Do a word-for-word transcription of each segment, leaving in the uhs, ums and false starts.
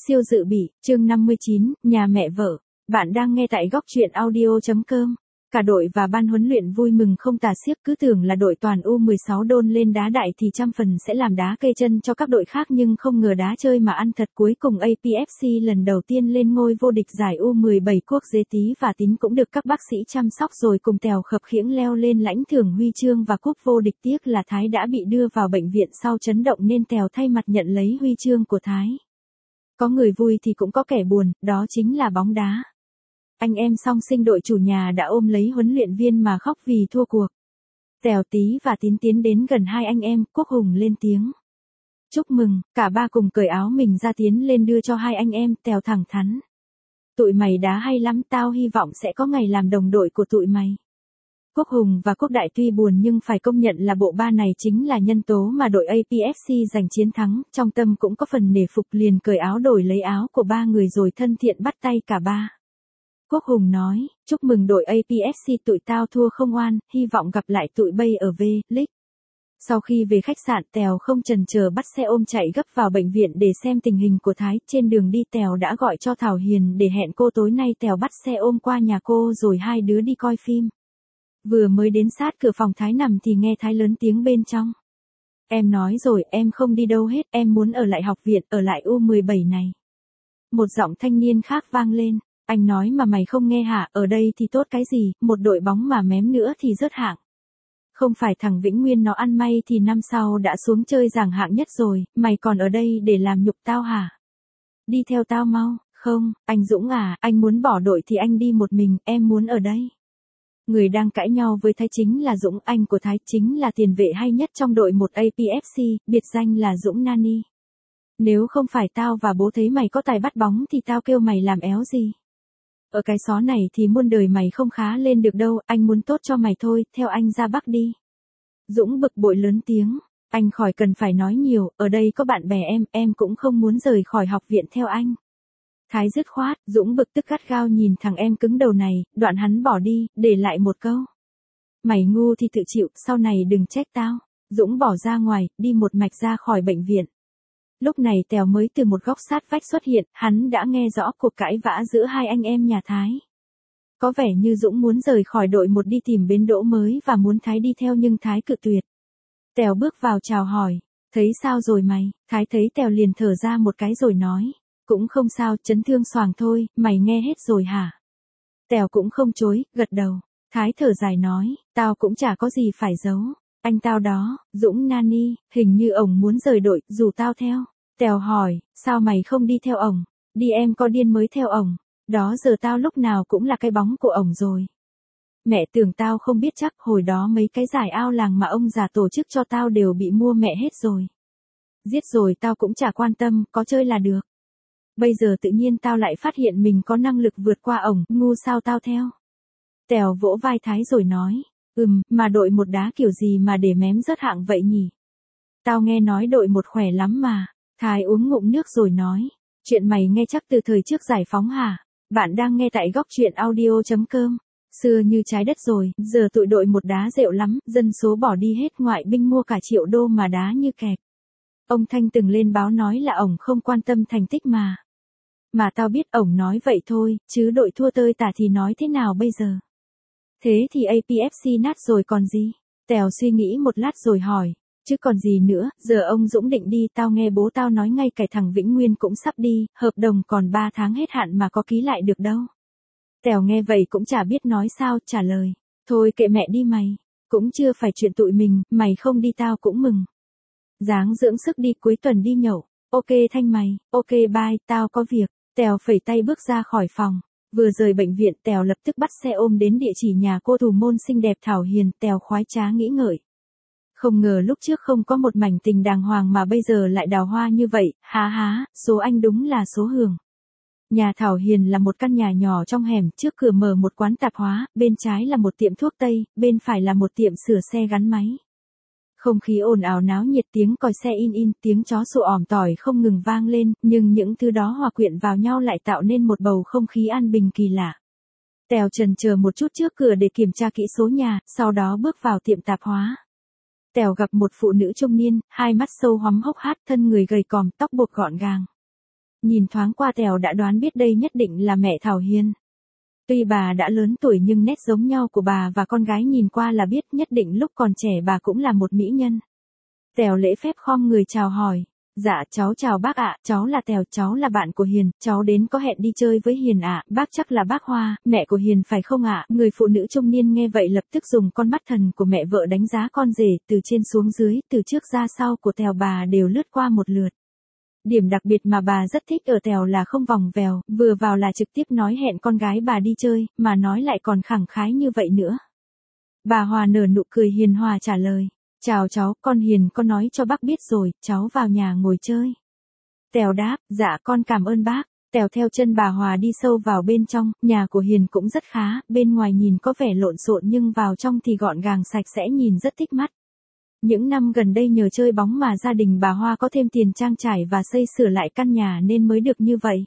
Siêu dự bị, chương năm mươi chín, nhà mẹ vợ. Bạn đang nghe tại góc truyện audio.com. Cả đội và ban huấn luyện vui mừng không tả xiết, cứ tưởng là đội toàn U mười sáu đôn lên đá đại thì trăm phần sẽ làm đá cây chân cho các đội khác, nhưng không ngờ đá chơi mà ăn thật. Cuối cùng a pê ép xê lần đầu tiên lên ngôi vô địch giải U mười bảy quốc Dế Tí và Tín cũng được các bác sĩ chăm sóc rồi cùng Tèo khập khiễng leo lên lãnh thưởng huy chương và cúp vô địch. Tiếc là Thái đã bị đưa vào bệnh viện sau chấn động nên Tèo thay mặt nhận lấy huy chương của Thái. Có người vui thì cũng có kẻ buồn, đó chính là bóng đá. Anh em song sinh đội chủ nhà đã ôm lấy huấn luyện viên mà khóc vì thua cuộc. Tèo, Tí và Tín tiến đến gần hai anh em, Quốc Hùng lên tiếng chúc mừng, cả ba cùng cởi áo mình ra tiến lên đưa cho hai anh em. Tèo thẳng thắn: tụi mày đá hay lắm, tao hy vọng sẽ có ngày làm đồng đội của tụi mày. Quốc Hùng và Quốc Đại tuy buồn nhưng phải công nhận là bộ ba này chính là nhân tố mà đội a pê ép xê giành chiến thắng, trong tâm cũng có phần nể phục, liền cởi áo đổi lấy áo của ba người rồi thân thiện bắt tay cả ba. Quốc Hùng nói, chúc mừng đội a pê ép xê, tụi tao thua không oan, hy vọng gặp lại tụi bay ở V-League. Sau khi về khách sạn, Tèo không chần chờ bắt xe ôm chạy gấp vào bệnh viện để xem tình hình của Thái. Trên đường đi Tèo đã gọi cho Thảo Hiền để hẹn cô tối nay. Tèo bắt xe ôm qua nhà cô rồi hai đứa đi coi phim. Vừa mới đến sát cửa phòng Thái nằm thì nghe Thái lớn tiếng bên trong: em nói rồi, em không đi đâu hết, em muốn ở lại học viện, ở lại U mười bảy này. Một giọng thanh niên khác vang lên: anh nói mà mày không nghe hả? Ở đây thì tốt cái gì, một đội bóng mà mém nữa thì rớt hạng. Không phải thằng Vĩnh Nguyên nó ăn may thì năm sau đã xuống chơi giảng hạng nhất rồi, mày còn ở đây để làm nhục tao hả? Đi theo tao mau. Không, anh Dũng à, anh muốn bỏ đội thì anh đi một mình, em muốn ở đây. Người đang cãi nhau với Thái chính là Dũng, anh của Thái, chính là tiền vệ hay nhất trong đội một a pê ép xê, biệt danh là Dũng Nani. Nếu không phải tao và bố thấy mày có tài bắt bóng thì tao kêu mày làm éo gì. Ở cái xó này thì muôn đời mày không khá lên được đâu, anh muốn tốt cho mày thôi, theo anh ra Bắc đi. Dũng bực bội lớn tiếng, anh khỏi cần phải nói nhiều, ở đây có bạn bè em, em cũng không muốn rời khỏi học viện theo anh. Thái dứt khoát. Dũng bực tức gắt gao nhìn thằng em cứng đầu này, đoạn hắn bỏ đi, để lại một câu: mày ngu thì tự chịu, sau này đừng trách tao. Dũng bỏ ra ngoài, đi một mạch ra khỏi bệnh viện. Lúc này Tèo mới từ một góc sát vách xuất hiện, hắn đã nghe rõ cuộc cãi vã giữa hai anh em nhà Thái. Có vẻ như Dũng muốn rời khỏi đội một đi tìm bến đỗ mới và muốn Thái đi theo nhưng Thái cự tuyệt. Tèo bước vào chào hỏi, thấy sao rồi mày? Thái thấy Tèo liền thở ra một cái rồi nói, cũng không sao, chấn thương xoàng thôi, mày nghe hết rồi hả? Tèo cũng không chối, gật đầu. Thái thở dài nói, tao cũng chả có gì phải giấu. Anh tao đó, Dũng Nani, hình như ổng muốn rời đội, dù tao theo. Tèo hỏi, sao mày không đi theo ổng? Đi em có điên mới theo ổng. Đó giờ tao lúc nào cũng là cái bóng của ổng rồi. Mẹ tưởng tao không biết chắc, hồi đó mấy cái giải ao làng mà ông già tổ chức cho tao đều bị mua mẹ hết rồi. Giết rồi tao cũng chả quan tâm, có chơi là được. Bây giờ tự nhiên tao lại phát hiện mình có năng lực vượt qua ổng, ngu sao tao theo. Tèo vỗ vai Thái rồi nói, ừm, mà đội một đá kiểu gì mà để mém rớt hạng vậy nhỉ? Tao nghe nói đội một khỏe lắm mà. Thái uống ngụm nước rồi nói, chuyện mày nghe chắc từ thời trước giải phóng hả? Bạn đang nghe tại góc truyện audio.com. Xưa như trái đất rồi, giờ tụi đội một đá rệu lắm, dân số bỏ đi hết, ngoại binh mua cả triệu đô mà đá như kẹp. Ông Thanh từng lên báo nói là ổng không quan tâm thành tích mà. Mà tao biết ổng nói vậy thôi, chứ đội thua tơi tả thì nói thế nào bây giờ? Thế thì a pê ép xê nát rồi còn gì? Tèo suy nghĩ một lát rồi hỏi, chứ còn gì nữa, giờ ông Dũng định đi, tao nghe bố tao nói ngay cả thằng Vĩnh Nguyên cũng sắp đi, hợp đồng còn ba tháng hết hạn mà có ký lại được đâu. Tèo nghe vậy cũng chả biết nói sao, trả lời, thôi kệ mẹ đi mày, cũng chưa phải chuyện tụi mình, mày không đi tao cũng mừng. Dáng dưỡng sức đi, cuối tuần đi nhậu. Ok Thanh mày, ok bye, tao có việc. Tèo phẩy tay bước ra khỏi phòng. Vừa rời bệnh viện, Tèo lập tức bắt xe ôm đến địa chỉ nhà cô thủ môn xinh đẹp Thảo Hiền. Tèo khoái trá nghĩ ngợi, không ngờ lúc trước không có một mảnh tình đàng hoàng mà bây giờ lại đào hoa như vậy, há há, số anh đúng là số hưởng. Nhà Thảo Hiền là một căn nhà nhỏ trong hẻm, trước cửa mở một quán tạp hóa, bên trái là một tiệm thuốc tây, bên phải là một tiệm sửa xe gắn máy. Không khí ồn ào náo nhiệt, tiếng còi xe in in, tiếng chó sủa òm tỏi không ngừng vang lên, nhưng những thứ đó hòa quyện vào nhau lại tạo nên một bầu không khí an bình kỳ lạ. Tèo chần chờ một chút trước cửa để kiểm tra kỹ số nhà, sau đó bước vào tiệm tạp hóa. Tèo gặp một phụ nữ trung niên, hai mắt sâu hoắm hốc hác, thân người gầy còm, tóc buộc gọn gàng. Nhìn thoáng qua Tèo đã đoán biết đây nhất định là mẹ Thảo Hiền. Tuy bà đã lớn tuổi nhưng nét giống nhau của bà và con gái nhìn qua là biết nhất định lúc còn trẻ bà cũng là một mỹ nhân. Tèo lễ phép khom người chào hỏi. Dạ cháu chào bác ạ, cháu là Tèo, cháu là bạn của Hiền, cháu đến có hẹn đi chơi với Hiền ạ, bác chắc là bác Hoa, mẹ của Hiền phải không ạ? Người phụ nữ trung niên nghe vậy lập tức dùng con mắt thần của mẹ vợ đánh giá con rể, từ trên xuống dưới, từ trước ra sau của Tèo bà đều lướt qua một lượt. Điểm đặc biệt mà bà rất thích ở Tèo là không vòng vèo, vừa vào là trực tiếp nói hẹn con gái bà đi chơi, mà nói lại còn khẳng khái như vậy nữa. Bà Hòa nở nụ cười hiền hòa trả lời. Chào cháu, con Hiền con nói cho bác biết rồi, cháu vào nhà ngồi chơi. Tèo đáp, dạ con cảm ơn bác. Tèo theo chân bà Hòa đi sâu vào bên trong, nhà của Hiền cũng rất khá, bên ngoài nhìn có vẻ lộn xộn nhưng vào trong thì gọn gàng sạch sẽ nhìn rất thích mắt. Những năm gần đây nhờ chơi bóng mà gia đình bà Hoa có thêm tiền trang trải và xây sửa lại căn nhà nên mới được như vậy.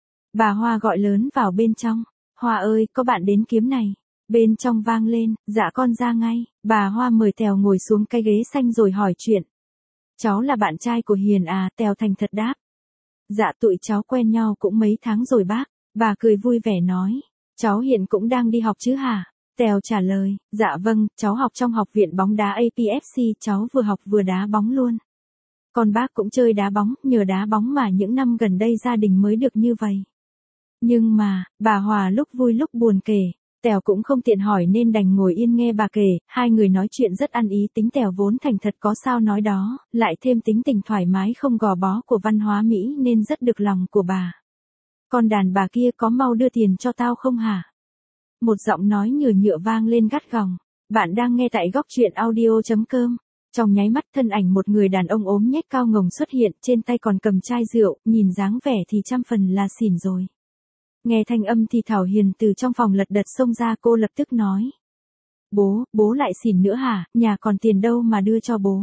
Bà Hoa gọi lớn vào bên trong, Hoa ơi, có bạn đến kiếm này. Bên trong vang lên, dạ con ra ngay, bà Hoa mời Tèo ngồi xuống cái ghế xanh rồi hỏi chuyện. Cháu là bạn trai của Hiền à, Tèo thành thật đáp. Dạ tụi cháu quen nhau cũng mấy tháng rồi bác, bà cười vui vẻ nói. Cháu hiện cũng đang đi học chứ hả? Tèo trả lời, dạ vâng, cháu học trong học viện bóng đá a pê ép xê, cháu vừa học vừa đá bóng luôn. Còn bác cũng chơi đá bóng, nhờ đá bóng mà những năm gần đây gia đình mới được như vậy. Nhưng mà, bà Hòa lúc vui lúc buồn kể. Tèo cũng không tiện hỏi nên đành ngồi yên nghe bà kể, hai người nói chuyện rất ăn ý, tính Tèo vốn thành thật có sao nói đó, lại thêm tính tình thoải mái không gò bó của văn hóa Mỹ nên rất được lòng của bà. Con đàn bà kia có mau đưa tiền cho tao không hả? Một giọng nói nhựa nhựa vang lên gắt gỏng. Bạn đang nghe tại góc truyện audio chấm com. Trong nháy mắt thân ảnh một người đàn ông ốm nhếch cao ngồng xuất hiện, trên tay còn cầm chai rượu, nhìn dáng vẻ thì trăm phần là xỉn rồi. Nghe thanh âm thì Thảo Hiền từ trong phòng lật đật xông ra, cô lập tức nói. Bố, bố lại xỉn nữa hả, nhà còn tiền đâu mà đưa cho bố.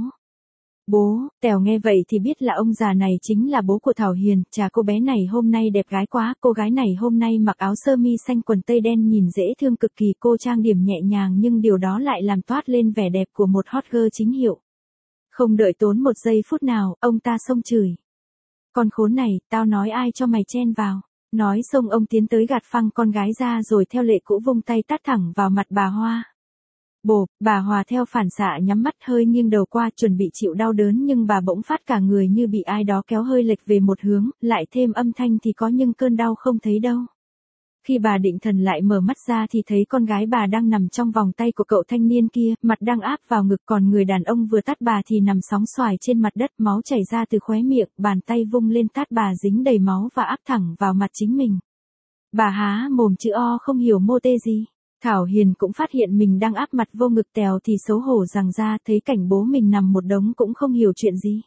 Bố, Tèo nghe vậy thì biết là ông già này chính là bố của Thảo Hiền, chà cô bé này hôm nay đẹp gái quá, cô gái này hôm nay mặc áo sơ mi xanh quần tây đen nhìn dễ thương cực kỳ, cô trang điểm nhẹ nhàng nhưng điều đó lại làm toát lên vẻ đẹp của một hot girl chính hiệu. Không đợi tốn một giây phút nào, ông ta xông chửi. Con khốn này, tao nói ai cho mày chen vào. Nói xong ông tiến tới gạt phăng con gái ra rồi theo lệ cũ vung tay tát thẳng vào mặt bà Hoa. Bộp, bà Hòa theo phản xạ nhắm mắt hơi nghiêng đầu qua chuẩn bị chịu đau đớn nhưng bà bỗng phát cả người như bị ai đó kéo hơi lệch về một hướng, lại thêm âm thanh thì có nhưng cơn đau không thấy đâu. Khi bà định thần lại mở mắt ra thì thấy con gái bà đang nằm trong vòng tay của cậu thanh niên kia, mặt đang áp vào ngực, còn người đàn ông vừa tát bà thì nằm sóng xoài trên mặt đất, máu chảy ra từ khóe miệng, bàn tay vung lên tát bà dính đầy máu và áp thẳng vào mặt chính mình. Bà há mồm chữ O không hiểu mô tê gì. Thảo Hiền cũng phát hiện mình đang áp mặt vô ngực Tèo thì xấu hổ rằng ra, thấy cảnh bố mình nằm một đống cũng không hiểu chuyện gì.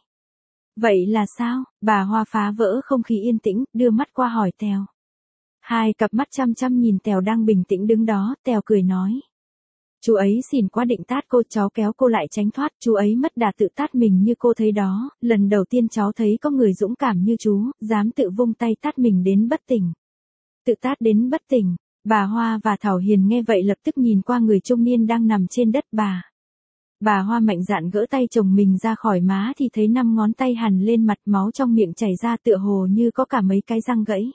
Vậy là sao? Bà Hoa phá vỡ không khí yên tĩnh, đưa mắt qua hỏi Tèo. Hai cặp mắt chăm chăm nhìn Tèo đang bình tĩnh đứng đó, Tèo cười nói. Chú ấy xỉn quá định tát cô, cháu kéo cô lại tránh thoát, chú ấy mất đà tự tát mình như cô thấy đó, lần đầu tiên cháu thấy có người dũng cảm như chú, dám tự vung tay tát mình đến bất tỉnh. Tự tát đến bất tỉnh, bà Hoa và Thảo Hiền nghe vậy lập tức nhìn qua người trung niên đang nằm trên đất bà. Bà Hoa mạnh dạn gỡ tay chồng mình ra khỏi má thì thấy năm ngón tay hằn lên mặt, máu trong miệng chảy ra tựa hồ như có cả mấy cái răng gãy.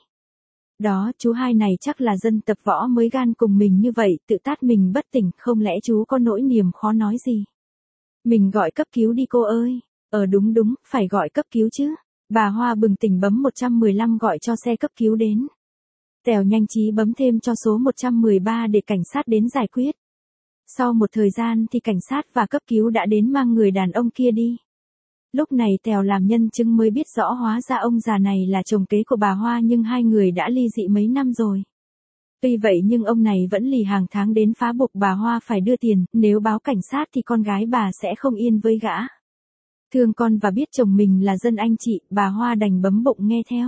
Đó, chú hai này chắc là dân tập võ mới gan cùng mình như vậy, tự tát mình bất tỉnh, không lẽ chú có nỗi niềm khó nói gì. Mình gọi cấp cứu đi cô ơi. Ờ đúng đúng, phải gọi cấp cứu chứ. Bà Hoa bừng tỉnh bấm một một năm gọi cho xe cấp cứu đến. Tèo nhanh trí bấm thêm cho số một một ba để cảnh sát đến giải quyết. Sau một thời gian thì cảnh sát và cấp cứu đã đến mang người đàn ông kia đi. Lúc này Tèo làm nhân chứng mới biết rõ hóa ra ông già này là chồng kế của bà Hoa nhưng hai người đã ly dị mấy năm rồi. Tuy vậy nhưng ông này vẫn lì hàng tháng đến phá buộc bà Hoa phải đưa tiền, nếu báo cảnh sát thì con gái bà sẽ không yên với gã. Thương con và biết chồng mình là dân anh chị, bà Hoa đành bấm bụng nghe theo.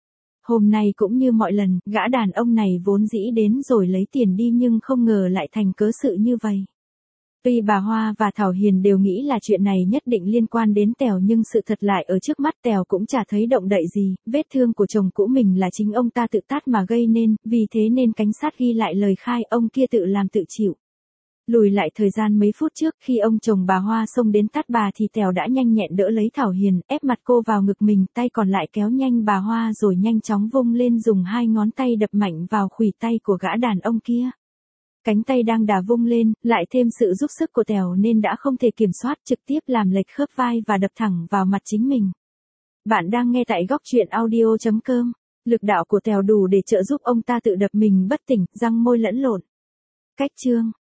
Hôm nay cũng như mọi lần, gã đàn ông này vốn dĩ đến rồi lấy tiền đi nhưng không ngờ lại thành cớ sự như vậy. Tuy bà Hoa và Thảo Hiền đều nghĩ là chuyện này nhất định liên quan đến Tèo nhưng sự thật lại ở trước mắt Tèo cũng chả thấy động đậy gì, vết thương của chồng cũ mình là chính ông ta tự tát mà gây nên, vì thế nên cảnh sát ghi lại lời khai ông kia tự làm tự chịu. Lùi lại thời gian mấy phút trước khi ông chồng bà Hoa xông đến tát bà thì Tèo đã nhanh nhẹn đỡ lấy Thảo Hiền, ép mặt cô vào ngực mình, tay còn lại kéo nhanh bà Hoa rồi nhanh chóng vung lên dùng hai ngón tay đập mạnh vào khuỷu tay của gã đàn ông kia. Cánh tay đang đà vung lên, lại thêm sự giúp sức của Tèo nên đã không thể kiểm soát, trực tiếp làm lệch khớp vai và đập thẳng vào mặt chính mình. Bạn đang nghe tại góc truyện audio chấm com. Lực đạo của Tèo đủ để trợ giúp ông ta tự đập mình bất tỉnh, răng môi lẫn lộn. Cách chương